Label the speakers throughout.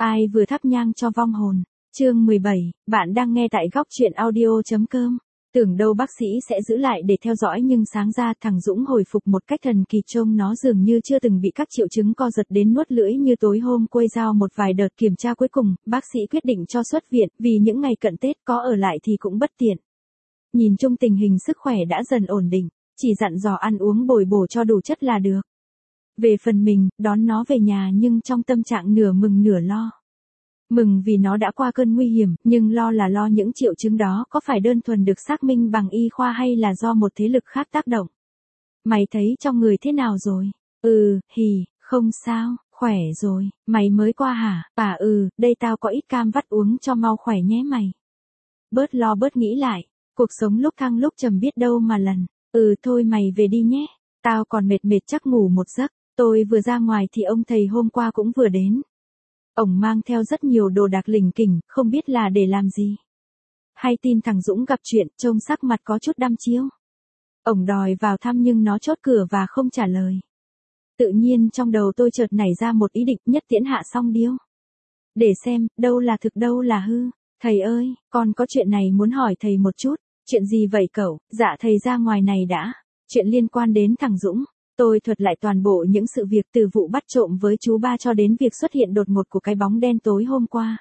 Speaker 1: Ai vừa thắp nhang cho vong hồn. Chương 17, bạn đang nghe tại góc truyện audio.com. Tưởng đâu bác sĩ sẽ giữ lại để theo dõi nhưng sáng ra thằng Dũng hồi phục một cách thần kỳ, trông nó dường như chưa từng bị các triệu chứng co giật đến nuốt lưỡi như tối hôm quây dao một vài đợt kiểm tra cuối cùng, bác sĩ quyết định cho xuất viện vì những ngày cận Tết có ở lại thì cũng bất tiện. Nhìn chung tình hình sức khỏe đã dần ổn định, chỉ dặn dò ăn uống bồi bổ cho đủ chất là được. Về phần mình, đón nó về nhà nhưng trong tâm trạng nửa mừng nửa lo. Mừng vì nó đã qua cơn nguy hiểm, nhưng lo là lo những triệu chứng đó có phải đơn thuần được xác minh bằng y khoa hay là do một thế lực khác tác động. Mày thấy trong người thế nào rồi? Không sao, khỏe rồi, mày mới qua hả? Đây tao có ít cam vắt uống cho mau khỏe nhé mày. Bớt lo bớt nghĩ lại, cuộc sống lúc thăng lúc trầm biết đâu mà lần. Thôi mày về đi nhé, tao còn mệt chắc ngủ một giấc. Tôi vừa ra ngoài thì ông thầy hôm qua cũng vừa đến. Ổng mang theo rất nhiều đồ đạc lỉnh kỉnh, không biết là để làm gì. Hay tin thằng Dũng gặp chuyện, trông sắc mặt có chút đăm chiêu. Ổng đòi vào thăm nhưng nó chốt cửa và không trả lời. Tự nhiên trong đầu tôi chợt nảy ra một ý định, nhất tiễn hạ xong điêu. Để xem, đâu là thực đâu là hư. Thầy ơi, con có chuyện này muốn hỏi thầy một chút. Chuyện gì vậy cậu? Dạ thầy ra ngoài này đã. Chuyện liên quan đến thằng Dũng. Tôi thuật lại toàn bộ những sự việc từ vụ bắt trộm với chú ba cho đến việc xuất hiện đột ngột của cái bóng đen tối hôm qua.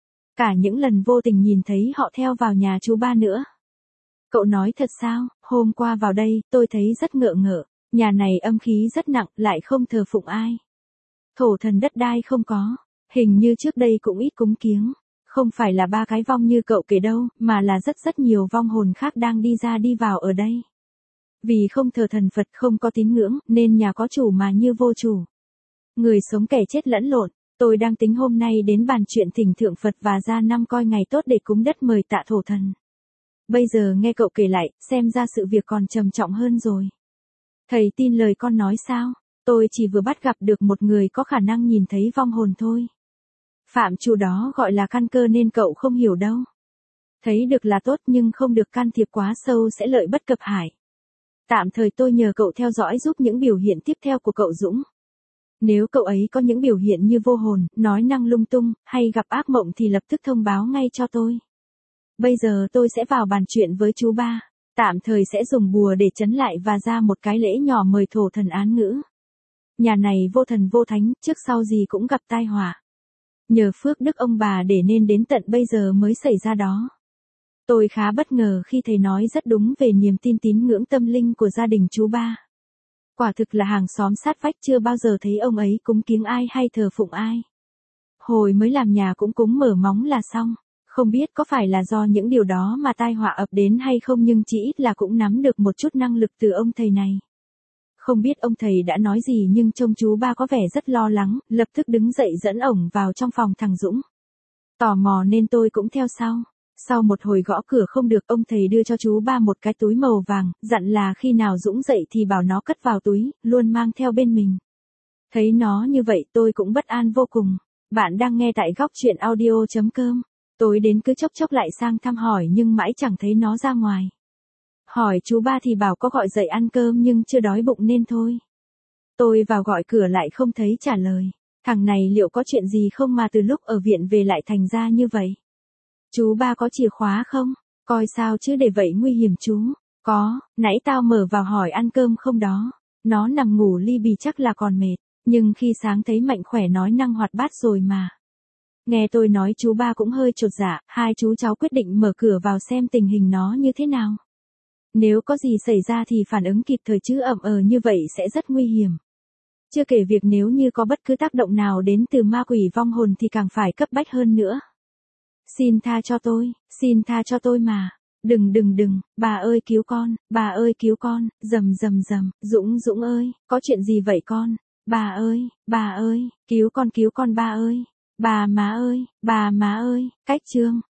Speaker 1: Cả những lần vô tình nhìn thấy họ theo vào nhà chú ba nữa. Cậu nói thật sao? Hôm qua vào đây, tôi thấy rất ngỡ ngỡ. Nhà này âm khí rất nặng, lại không thờ phụng ai. Thổ thần đất đai không có. Hình như trước đây cũng ít cúng kiếng. Không phải là ba cái vong như cậu kể đâu, mà là rất nhiều vong hồn khác đang đi ra đi vào ở đây. Vì không thờ thần Phật, không có tín ngưỡng, nên nhà có chủ mà như vô chủ. Người sống kẻ chết lẫn lộn. Tôi đang tính hôm nay đến bàn chuyện thỉnh thượng Phật và ra năm coi ngày tốt để cúng đất mời tạ thổ thần. Bây giờ nghe cậu kể lại, xem ra sự việc còn trầm trọng hơn rồi. Thầy tin lời con nói sao? Tôi chỉ vừa bắt gặp được một người có khả năng nhìn thấy vong hồn thôi. Phạm trù đó gọi là căn cơ nên cậu không hiểu đâu. Thấy được là tốt nhưng không được can thiệp quá sâu sẽ lợi bất cập hại. Tạm thời tôi nhờ cậu theo dõi giúp những biểu hiện tiếp theo của cậu Dũng. Nếu cậu ấy có những biểu hiện như vô hồn, nói năng lung tung, hay gặp ác mộng thì lập tức thông báo ngay cho tôi. Bây giờ tôi sẽ vào bàn chuyện với chú ba. Tạm thời sẽ dùng bùa để trấn lại và ra một cái lễ nhỏ mời thổ thần án ngữ. Nhà này vô thần vô thánh, trước sau gì cũng gặp tai họa. Nhờ phước đức ông bà để nên đến tận bây giờ mới xảy ra đó. Tôi khá bất ngờ khi thầy nói rất đúng về niềm tin tín ngưỡng tâm linh của gia đình chú ba. Quả thực là hàng xóm sát vách, chưa bao giờ thấy ông ấy cúng kiếng ai hay thờ phụng ai. Hồi mới làm nhà cũng cúng mở móng là xong. Không biết có phải là do những điều đó mà tai họa ập đến hay không, nhưng chỉ ít là cũng nắm được một chút năng lực từ ông thầy này. Không biết ông thầy đã nói gì nhưng trông chú ba có vẻ rất lo lắng, lập tức đứng dậy dẫn ổng vào trong phòng thằng Dũng. Tò mò nên tôi cũng theo sau. Sau một hồi gõ cửa không được, ông thầy đưa cho chú ba một cái túi màu vàng, dặn là khi nào Dũng dậy thì bảo nó cất vào túi, luôn mang theo bên mình. Thấy nó như vậy tôi cũng bất an vô cùng. Bạn đang nghe tại góc truyện audio.com. Tối đến cứ chốc lại sang thăm hỏi nhưng mãi chẳng thấy nó ra ngoài. Hỏi chú ba thì bảo có gọi dậy ăn cơm nhưng chưa đói bụng nên thôi. Tôi vào gọi cửa lại không thấy trả lời. Thằng này liệu có chuyện gì không mà từ lúc ở viện về lại thành ra như vậy? Chú ba có chìa khóa không? Coi sao chứ để vậy nguy hiểm chú. Có, nãy tao mở vào hỏi ăn cơm không đó. Nó nằm ngủ li bì chắc là còn mệt. Nhưng khi sáng thấy mạnh khỏe nói năng hoạt bát rồi mà. Nghe tôi nói chú ba cũng hơi chột dạ, hai chú cháu quyết định mở cửa vào xem tình hình nó như thế nào. Nếu có gì xảy ra thì phản ứng kịp thời, chứ ậm như vậy sẽ rất nguy hiểm. Chưa kể việc nếu như có bất cứ tác động nào đến từ ma quỷ vong hồn thì càng phải cấp bách hơn nữa. Xin tha cho tôi mà. Đừng, bà ơi cứu con, dầm, Dũng ơi, có chuyện gì vậy con? Bà ơi, cứu con ba ơi. Bà má ơi, cách Trương,